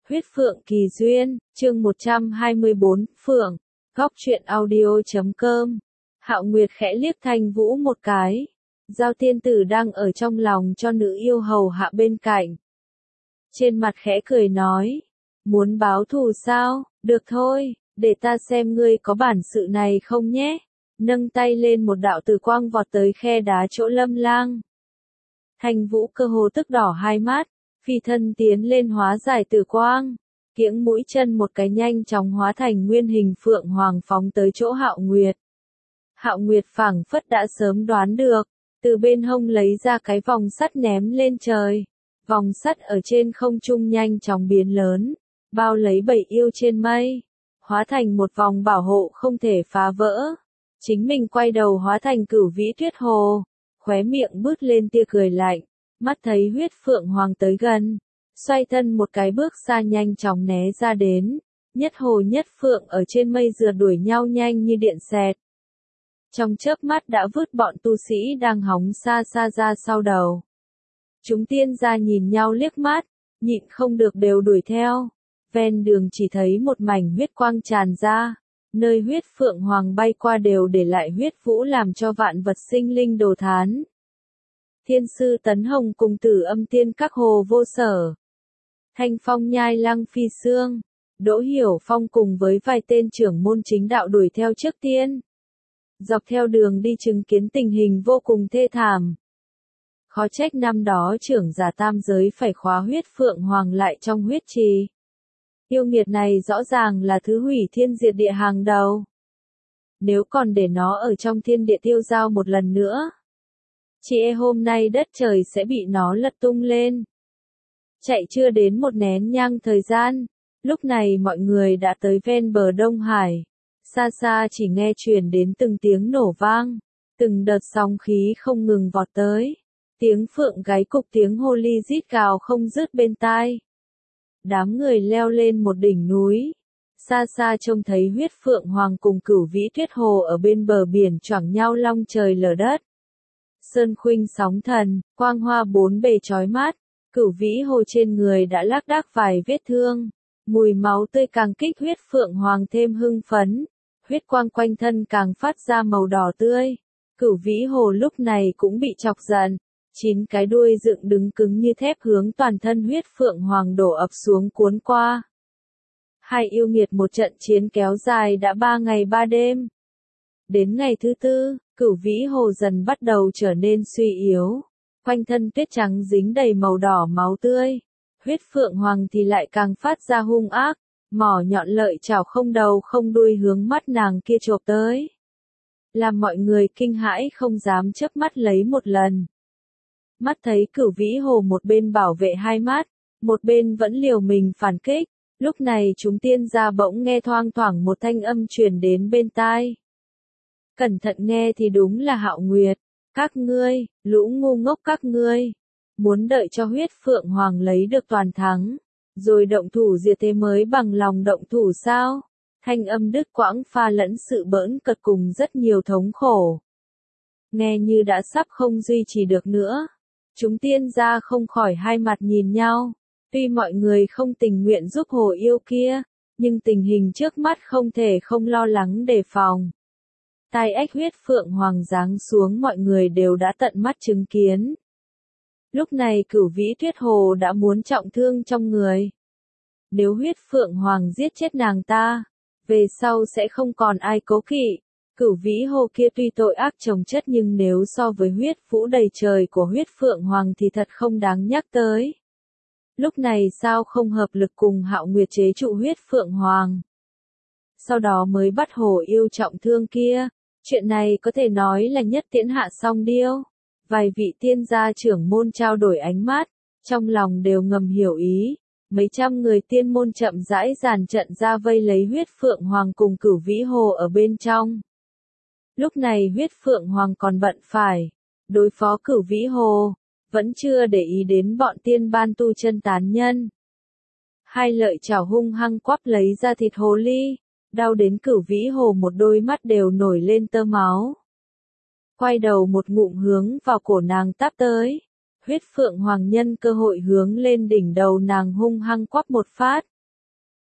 Huyết Phượng Kỳ Duyên, chương 124, Phượng, góc truyện audio.com. Hạo Nguyệt khẽ liếc Thanh Vũ một cái. Giao tiên tử đang ở trong lòng cho nữ yêu hầu hạ bên cạnh. Trên mặt khẽ cười nói, muốn báo thù sao, được thôi, để ta xem ngươi có bản sự này không nhé. Nâng tay lên một đạo tử quang vọt tới khe đá chỗ Lâm Lang. Thanh Vũ cơ hồ tức đỏ hai mắt, phi thân tiến lên hóa giải tử quang, kiễng mũi chân một cái nhanh chóng hóa thành nguyên hình phượng hoàng phóng tới chỗ Hạo Nguyệt. Hạo Nguyệt phảng phất đã sớm đoán được, từ bên hông lấy ra cái vòng sắt ném lên trời. Vòng sắt ở trên không trung nhanh chóng biến lớn, bao lấy bầy yêu trên mây, hóa thành một vòng bảo hộ không thể phá vỡ. Chính mình quay đầu hóa thành Cửu Vĩ Tuyết Hồ, khóe miệng bứt lên tia cười lạnh, mắt thấy huyết phượng hoàng tới gần, xoay thân một cái bước xa nhanh chóng né ra đến, nhất hồ nhất phượng ở trên mây rượt đuổi nhau nhanh như điện xẹt. Trong chớp mắt đã vứt bọn tu sĩ đang hóng xa xa ra sau đầu. Chúng tiên gia nhìn nhau liếc mắt, nhịn không được đều đuổi theo. Ven đường chỉ thấy một mảnh huyết quang tràn ra, nơi huyết phượng hoàng bay qua đều để lại huyết vũ làm cho vạn vật sinh linh đồ thán. Thiên sư Tấn Hồng cùng Tử Âm Tiên các hồ vô sở. Thanh Phong nhai lăng phi xương. Đỗ Hiểu Phong cùng với vài tên trưởng môn chính đạo đuổi theo trước tiên. Dọc theo đường đi chứng kiến tình hình vô cùng thê thảm. Khó trách năm đó trưởng giả tam giới phải khóa huyết phượng hoàng lại trong huyết trì. Yêu nghiệt này rõ ràng là thứ hủy thiên diệt địa hàng đầu. Nếu còn để nó ở trong thiên địa tiêu dao một lần nữa, chỉ e hôm nay đất trời sẽ bị nó lật tung lên. Chạy chưa đến một nén nhang thời gian, lúc này mọi người đã tới ven bờ Đông Hải. Xa xa chỉ nghe truyền đến từng tiếng nổ vang, từng đợt sóng khí không ngừng vọt tới. Tiếng phượng gáy cục tiếng hô ly rít gào không dứt bên tai. Đám người leo lên một đỉnh núi. Xa xa trông thấy huyết phượng hoàng cùng Cửu Vĩ Tuyết Hồ ở bên bờ biển choảng nhau long trời lở đất. Sơn khuynh sóng thần, quang hoa bốn bề chói mắt, Cửu Vĩ Hồ trên người đã lác đác vài vết thương. Mùi máu tươi càng kích huyết phượng hoàng thêm hưng phấn. Huyết quang quanh thân càng phát ra màu đỏ tươi. Cửu Vĩ Hồ lúc này cũng bị chọc giận. 9 cái đuôi dựng đứng cứng như thép hướng toàn thân huyết phượng hoàng đổ ập xuống cuốn qua. Hai yêu nghiệt một trận chiến kéo dài đã 3 ngày 3 đêm. Đến ngày thứ tư, Cửu Vĩ Hồ dần bắt đầu trở nên suy yếu. Quanh thân tuyết trắng dính đầy màu đỏ máu tươi. Huyết phượng hoàng thì lại càng phát ra hung ác, mỏ nhọn lợi chảo không đầu không đuôi hướng mắt nàng kia chộp tới. Làm mọi người kinh hãi không dám chớp mắt lấy một lần. Mắt thấy Cửu Vĩ Hồ một bên bảo vệ hai mắt, một bên vẫn liều mình phản kích, lúc này chúng tiên gia bỗng nghe thoang thoảng một thanh âm truyền đến bên tai. Cẩn thận nghe thì đúng là Hạo Nguyệt, các ngươi, lũ ngu ngốc các ngươi, muốn đợi cho huyết phượng hoàng lấy được toàn thắng, rồi động thủ diệt thế mới bằng lòng động thủ sao? Thanh âm đứt quãng pha lẫn sự bỡn cợt cùng rất nhiều thống khổ. Nghe như đã sắp không duy trì được nữa. Chúng tiên gia không khỏi hai mặt nhìn nhau, tuy mọi người không tình nguyện giúp hồ yêu kia, nhưng tình hình trước mắt không thể không lo lắng đề phòng. Tai ách huyết phượng hoàng giáng xuống mọi người đều đã tận mắt chứng kiến. Lúc này Cửu Vĩ Tuyết Hồ đã muốn trọng thương trong người. Nếu huyết phượng hoàng giết chết nàng ta, về sau sẽ không còn ai cố kỵ. Cửu Vĩ Hồ kia tuy tội ác chồng chất nhưng nếu so với huyết vũ đầy trời của huyết phượng hoàng thì thật không đáng nhắc tới. Lúc này sao không hợp lực cùng Hạo Nguyệt chế trụ huyết phượng hoàng. Sau đó mới bắt hồ yêu trọng thương kia, chuyện này có thể nói là nhất tiễn hạ song điêu. Vài vị tiên gia trưởng môn trao đổi ánh mắt, trong lòng đều ngầm hiểu ý. Mấy trăm người tiên môn chậm rãi dàn trận ra vây lấy huyết phượng hoàng cùng Cửu Vĩ Hồ ở bên trong. Lúc này huyết phượng hoàng còn bận phải đối phó Cửu Vĩ Hồ, vẫn chưa để ý đến bọn tiên ban tu chân tán nhân. Hai lợi chảo hung hăng quắp lấy ra thịt hồ ly, đau đến Cửu Vĩ Hồ một đôi mắt đều nổi lên tơ máu. Quay đầu một ngụm hướng vào cổ nàng táp tới, huyết phượng hoàng nhân cơ hội hướng lên đỉnh đầu nàng hung hăng quắp một phát,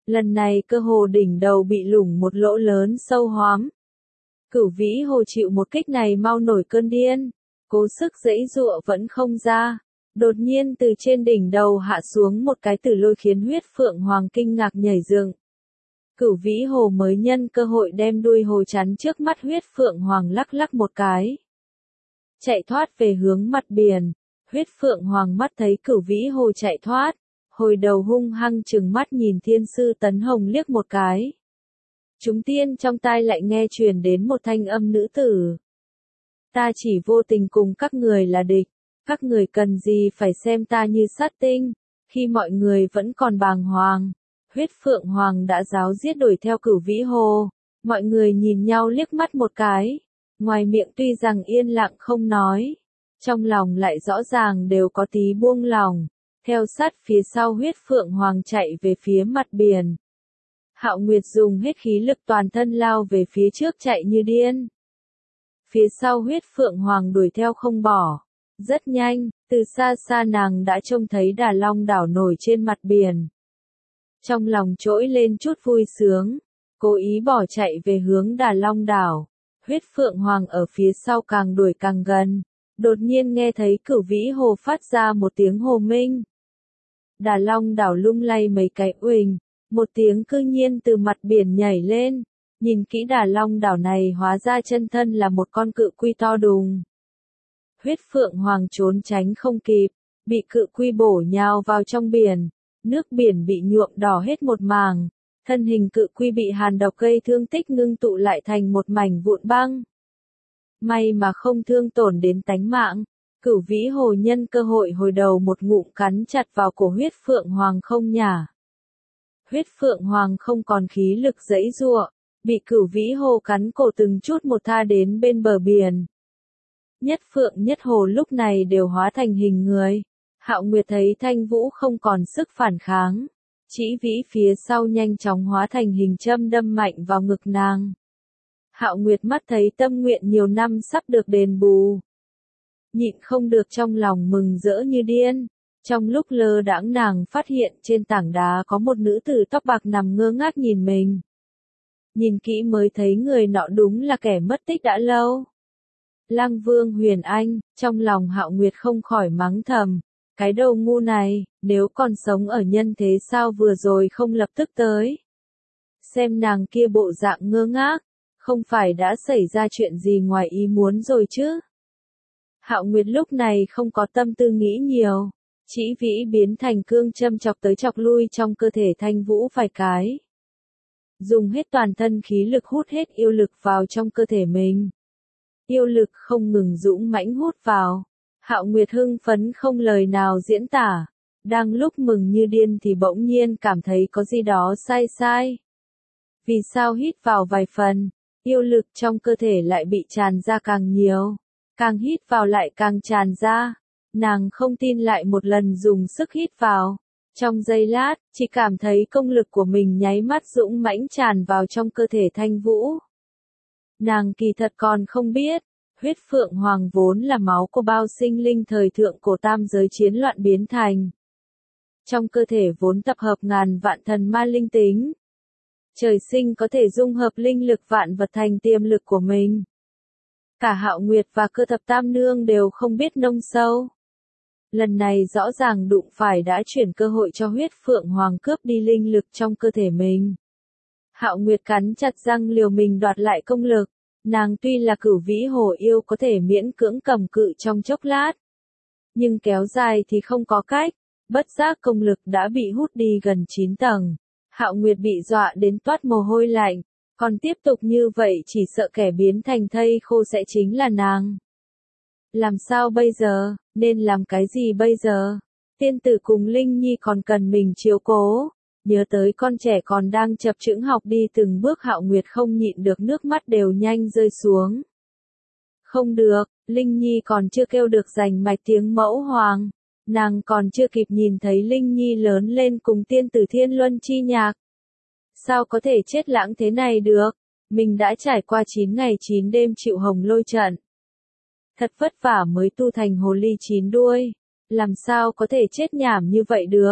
Lần này cơ hồ đỉnh đầu bị lủng một lỗ lớn sâu hoắm. Cửu Vĩ Hồ chịu một kích này mau nổi cơn điên, cố sức giãy giụa vẫn không ra. Đột nhiên từ trên đỉnh đầu hạ xuống một cái tử lôi khiến huyết phượng hoàng kinh ngạc nhảy dựng. Cửu Vĩ Hồ mới nhân cơ hội đem đuôi hồ chắn trước mắt huyết phượng hoàng lắc lắc một cái. Chạy thoát về hướng mặt biển, huyết phượng hoàng mắt thấy Cửu Vĩ Hồ chạy thoát, hồi đầu hung hăng trừng mắt nhìn thiên sư Tấn Hồng liếc một cái. Chúng tiên trong tai lại nghe truyền đến một thanh âm nữ tử. Ta chỉ vô tình cùng các người là địch, các người cần gì phải xem ta như sát tinh, khi mọi người vẫn còn bàng hoàng. Huyết phượng hoàng đã ráo riết đuổi theo Cửu Vĩ Hồ, mọi người nhìn nhau liếc mắt một cái, ngoài miệng tuy rằng yên lặng không nói, trong lòng lại rõ ràng đều có tí buông lòng, theo sát phía sau huyết phượng hoàng chạy về phía mặt biển. Hạo Nguyệt dùng hết khí lực toàn thân lao về phía trước chạy như điên. Phía sau huyết phượng hoàng đuổi theo không bỏ. Rất nhanh, từ xa xa nàng đã trông thấy Đà Long đảo nổi trên mặt biển. Trong lòng trỗi lên chút vui sướng, cố ý bỏ chạy về hướng Đà Long đảo. Huyết phượng hoàng ở phía sau càng đuổi càng gần, đột nhiên nghe thấy Cửu Vĩ Hồ phát ra một tiếng hồ minh. Đà Long đảo lung lay mấy cái uỳnh, một tiếng cư nhiên từ mặt biển nhảy lên, nhìn kỹ Đà Long đảo này hóa ra chân thân là một con cự quy to đùng. Huyết phượng hoàng trốn tránh không kịp, bị cự quy bổ nhào vào trong biển, nước biển bị nhuộm đỏ hết một mảng, thân hình cự quy bị hàn độc gây thương tích ngưng tụ lại thành một mảnh vụn băng. May mà không thương tổn đến tánh mạng, Cửu Vĩ Hồ nhân cơ hội hồi đầu một ngụm cắn chặt vào cổ huyết phượng hoàng không nhả. Huyết phượng hoàng không còn khí lực giãy giụa, bị Cửu Vĩ Hồ cắn cổ từng chút một tha đến bên bờ biển. Nhất phượng nhất hồ lúc này đều hóa thành hình người. Hạo Nguyệt thấy Thanh Vũ không còn sức phản kháng. Chỉ Vĩ phía sau nhanh chóng hóa thành hình châm đâm mạnh vào ngực nàng. Hạo Nguyệt mắt thấy tâm nguyện nhiều năm sắp được đền bù. Nhịn không được trong lòng mừng rỡ như điên. Trong lúc lơ đãng nàng phát hiện trên tảng đá có một nữ tử tóc bạc nằm ngơ ngác nhìn mình. Nhìn kỹ mới thấy người nọ đúng là kẻ mất tích đã lâu. Lăng Vương Huyền Anh, trong lòng Hạo Nguyệt không khỏi mắng thầm, cái đầu ngu này, nếu còn sống ở nhân thế sao vừa rồi không lập tức tới. Xem nàng kia bộ dạng ngơ ngác, không phải đã xảy ra chuyện gì ngoài ý muốn rồi chứ. Hạo Nguyệt lúc này không có tâm tư nghĩ nhiều, chỉ Vĩ biến thành cương châm chọc tới chọc lui trong cơ thể Thanh Vũ vài cái. Dùng hết toàn thân khí lực hút hết yêu lực vào trong cơ thể mình. Yêu lực không ngừng dũng mãnh hút vào. Hạo Nguyệt hưng phấn không lời nào diễn tả. Đang lúc mừng như điên thì bỗng nhiên cảm thấy có gì đó sai sai. Vì sao hít vào vài phần, yêu lực trong cơ thể lại bị tràn ra càng nhiều. Càng hít vào lại càng tràn ra. Nàng không tin lại một lần dùng sức hít vào. Trong giây lát, chỉ cảm thấy công lực của mình nháy mắt dũng mãnh tràn vào trong cơ thể Thanh Vũ. Nàng kỳ thật còn không biết, huyết phượng hoàng vốn là máu của bao sinh linh thời thượng cổ tam giới chiến loạn biến thành. Trong cơ thể vốn tập hợp ngàn vạn thần ma linh tính. Trời sinh có thể dung hợp linh lực vạn vật thành tiềm lực của mình. Cả Hạo Nguyệt và Cơ Thập Tam Nương đều không biết nông sâu. Lần này rõ ràng đụng phải đã chuyển cơ hội cho huyết phượng hoàng cướp đi linh lực trong cơ thể mình. Hạo Nguyệt cắn chặt răng liều mình đoạt lại công lực. Nàng tuy là Cửu Vĩ Hồ yêu có thể miễn cưỡng cầm cự trong chốc lát. Nhưng kéo dài thì không có cách. Bất giác công lực đã bị hút đi gần 9 tầng. Hạo Nguyệt bị dọa đến toát mồ hôi lạnh. Còn tiếp tục như vậy chỉ sợ kẻ biến thành thây khô sẽ chính là nàng. Làm sao bây giờ, nên làm cái gì bây giờ? Tiên tử cùng Linh Nhi còn cần mình chiếu cố. Nhớ tới con trẻ còn đang chập chững học đi từng bước Hạo Nguyệt không nhịn được nước mắt đều nhanh rơi xuống. Không được, Linh Nhi còn chưa kêu được rành mạch tiếng mẫu hoàng. Nàng còn chưa kịp nhìn thấy Linh Nhi lớn lên cùng tiên tử Thiên Luân chi nhạc. Sao có thể chết lãng thế này được? Mình đã trải qua 9 ngày 9 đêm chịu hồng lôi trận. Thật vất vả mới tu thành hồ ly 9 đuôi. Làm sao có thể chết nhảm như vậy được?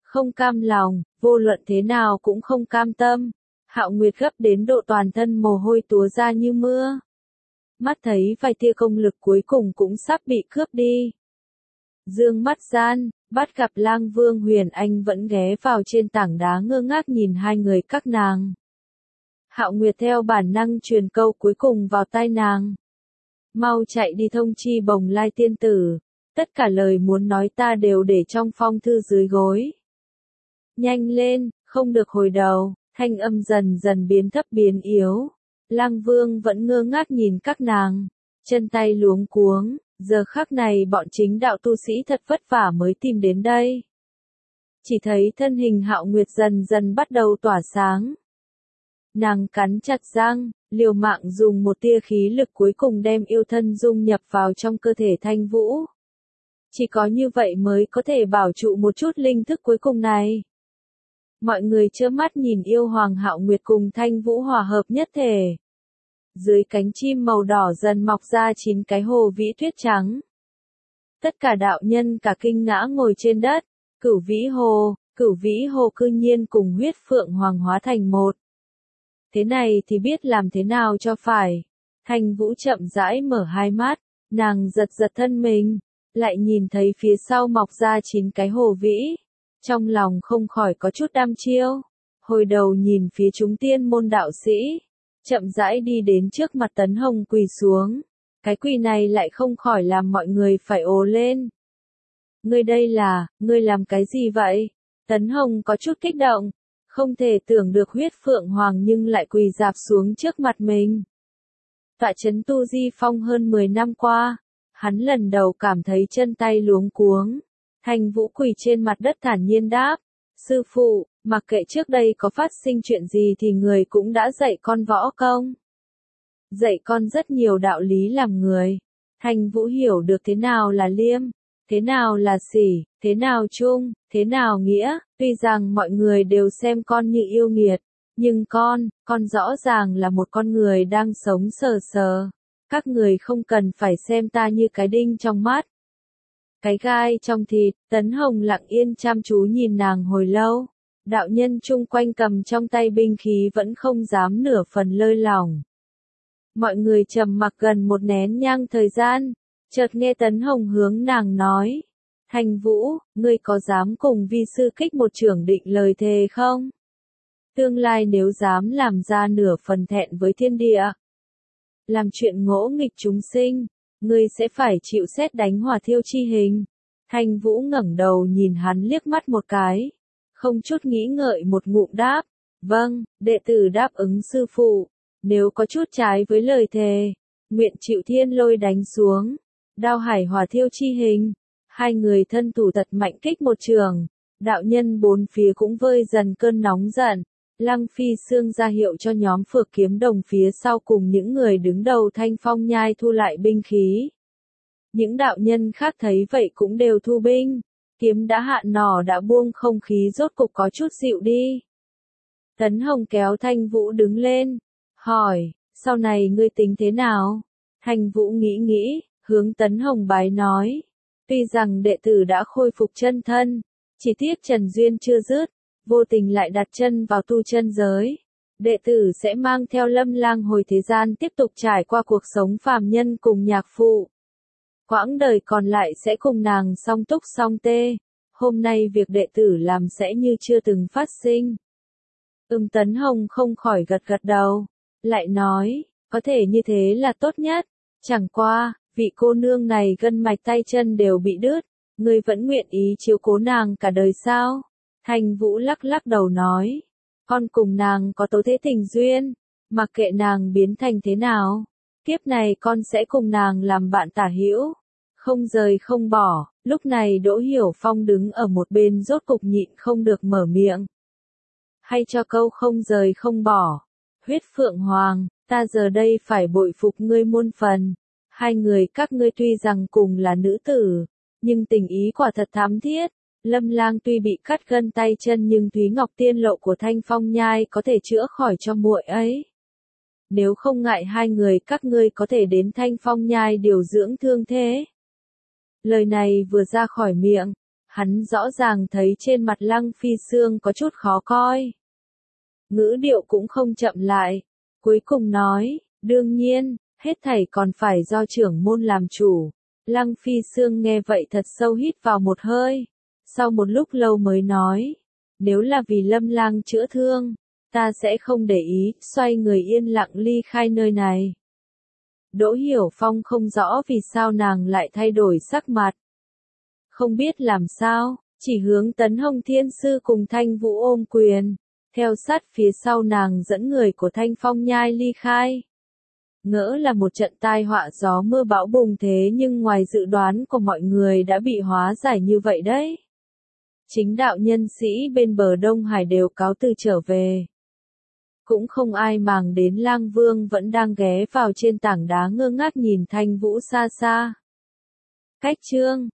Không cam lòng, vô luận thế nào cũng không cam tâm. Hạo Nguyệt gấp đến độ toàn thân mồ hôi túa ra như mưa. Mắt thấy vài tia công lực cuối cùng cũng sắp bị cướp đi. Dương mắt gian, bắt gặp Lang Vương Huyền Anh vẫn ghé vào trên tảng đá ngơ ngác nhìn hai người các nàng. Hạo Nguyệt theo bản năng truyền câu cuối cùng vào tai nàng. Mau chạy đi thông chi Bồng Lai tiên tử, tất cả lời muốn nói ta đều để trong phong thư dưới gối. Nhanh lên, không được hồi đầu, thanh âm dần dần biến thấp biến yếu. Lang Vương vẫn ngơ ngác nhìn các nàng, chân tay luống cuống, giờ khắc này bọn chính đạo tu sĩ thật vất vả mới tìm đến đây. Chỉ thấy thân hình Hạo Nguyệt dần dần bắt đầu tỏa sáng. Nàng cắn chặt răng, liều mạng dùng một tia khí lực cuối cùng đem yêu thân dung nhập vào trong cơ thể Thanh Vũ. Chỉ có như vậy mới có thể bảo trụ một chút linh thức cuối cùng này. Mọi người trơ mắt nhìn yêu hoàng Hạo Nguyệt cùng Thanh Vũ hòa hợp nhất thể. Dưới cánh chim màu đỏ dần mọc ra 9 cái hồ vĩ tuyết trắng. Tất cả đạo nhân cả kinh ngã ngồi trên đất, Cửu Vĩ Hồ cư nhiên cùng huyết phượng hoàng hóa thành một. Thế này thì biết làm thế nào cho phải. Thanh Vũ chậm rãi mở hai mắt, nàng giật giật thân mình, lại nhìn thấy phía sau mọc ra 9 cái hồ vĩ. Trong lòng không khỏi có chút đăm chiêu, hồi đầu nhìn phía chúng tiên môn đạo sĩ, chậm rãi đi đến trước mặt Tấn Hồng quỳ xuống. Cái quỳ này lại không khỏi làm mọi người phải ồ lên. Ngươi làm cái gì vậy? Tấn Hồng có chút kích động, không thể tưởng được huyết phượng hoàng nhưng lại quỳ rạp xuống trước mặt mình. Tọa chấn tu di phong hơn 10 năm qua, hắn lần đầu cảm thấy chân tay luống cuống. Thanh Vũ quỳ trên mặt đất thản nhiên đáp, sư phụ, mặc kệ trước đây có phát sinh chuyện gì thì người cũng đã dạy con võ công. Dạy con rất nhiều đạo lý làm người. Thanh Vũ hiểu được thế nào là liêm, thế nào là sỉ, thế nào trung, thế nào nghĩa. Tuy rằng mọi người đều xem con như yêu nghiệt, nhưng con rõ ràng là một con người đang sống sờ sờ. Các người không cần phải xem ta như cái đinh trong mắt, cái gai trong thịt. Tấn Hồng lặng yên chăm chú nhìn nàng hồi lâu. Đạo nhân chung quanh cầm trong tay binh khí vẫn không dám nửa phần lơi lỏng. Mọi người trầm mặc gần một nén nhang thời gian, chợt nghe Tấn Hồng hướng nàng nói, Thanh Vũ, ngươi có dám cùng vi sư kích một chưởng định lời thề không? Tương lai nếu dám làm ra nửa phần thẹn với thiên địa, làm chuyện ngỗ nghịch chúng sinh, ngươi sẽ phải chịu sét đánh hỏa thiêu chi hình. Thanh Vũ ngẩng đầu nhìn hắn liếc mắt một cái, không chút nghĩ ngợi một ngụm đáp, vâng, đệ tử đáp ứng sư phụ. Nếu có chút trái với lời thề, nguyện chịu thiên lôi đánh xuống, đao hải hỏa thiêu chi hình. Hai người thân thủ thật mạnh kích một trường, đạo nhân bốn phía cũng vơi dần cơn nóng giận. Lăng Phi Xương ra hiệu cho nhóm Phược Kiếm Đồng phía sau cùng những người đứng đầu Thanh Phong Nhai thu lại binh khí. Những đạo nhân khác thấy vậy cũng đều thu binh, kiếm đã hạ nỏ đã buông, không khí rốt cục có chút dịu đi. Tấn Hồng kéo Thanh Vũ đứng lên, hỏi, sau này ngươi tính thế nào? Thanh Vũ nghĩ, hướng Tấn Hồng bái nói, tuy rằng đệ tử đã khôi phục chân thân, chỉ tiếc Trần Duyên chưa dứt, vô tình lại đặt chân vào tu chân giới. Đệ tử sẽ mang theo Lâm Lang hồi thế gian tiếp tục trải qua cuộc sống phàm nhân cùng nhạc phụ. Quãng đời còn lại sẽ cùng nàng song túc song tê. Hôm nay việc đệ tử làm sẽ như chưa từng phát sinh. Tấn Hồng không khỏi gật gật đầu, lại nói, có thể như thế là tốt nhất. Chẳng qua, vị cô nương này gân mạch tay chân đều bị đứt, ngươi vẫn nguyện ý chiếu cố nàng cả đời sao? Thanh Vũ lắc lắc đầu nói, con cùng nàng có tố thế tình duyên, mặc kệ nàng biến thành thế nào, kiếp này con sẽ cùng nàng làm bạn tả hữu, không rời không bỏ. Lúc này Đỗ Hiểu Phong đứng ở một bên rốt cục nhịn không được mở miệng. Hay cho câu không rời không bỏ. Huyết Phượng Hoàng, ta giờ đây phải bội phục ngươi muôn phần. Hai người các ngươi tuy rằng cùng là nữ tử, nhưng tình ý quả thật thắm thiết. Lâm Lang tuy bị cắt gân tay chân nhưng Thúy Ngọc Tiên Lộ của Thanh Phong Nhai có thể chữa khỏi cho muội ấy. Nếu không ngại hai người các ngươi có thể đến Thanh Phong Nhai điều dưỡng thương thế. Lời này vừa ra khỏi miệng, Hắn rõ ràng thấy trên mặt Lăng Phi Sương có chút khó coi. Ngữ điệu cũng không chậm lại. Cuối cùng nói, đương nhiên, hết thảy còn phải do trưởng môn làm chủ. Lăng Phi Sương nghe vậy thật sâu hít vào một hơi. Sau một lúc lâu mới nói, nếu là vì Lâm Lang chữa thương, ta sẽ không để ý, xoay người yên lặng ly khai nơi này. Đỗ Hiểu Phong không rõ vì sao nàng lại thay đổi sắc mặt. Không biết làm sao, chỉ hướng Tấn Hồng Thiên Sư cùng Thanh Vũ ôm quyền, theo sát phía sau nàng dẫn người của Thanh Phong Nhai ly khai. Ngỡ là một trận tai họa gió mưa bão bùng thế nhưng ngoài dự đoán của mọi người đã bị hóa giải như vậy đấy. Chính đạo nhân sĩ bên bờ Đông Hải đều cáo từ trở về. Cũng không ai màng đến Lang Vương vẫn đang ghé vào trên tảng đá ngơ ngác nhìn Thanh Vũ xa xa. Cách chương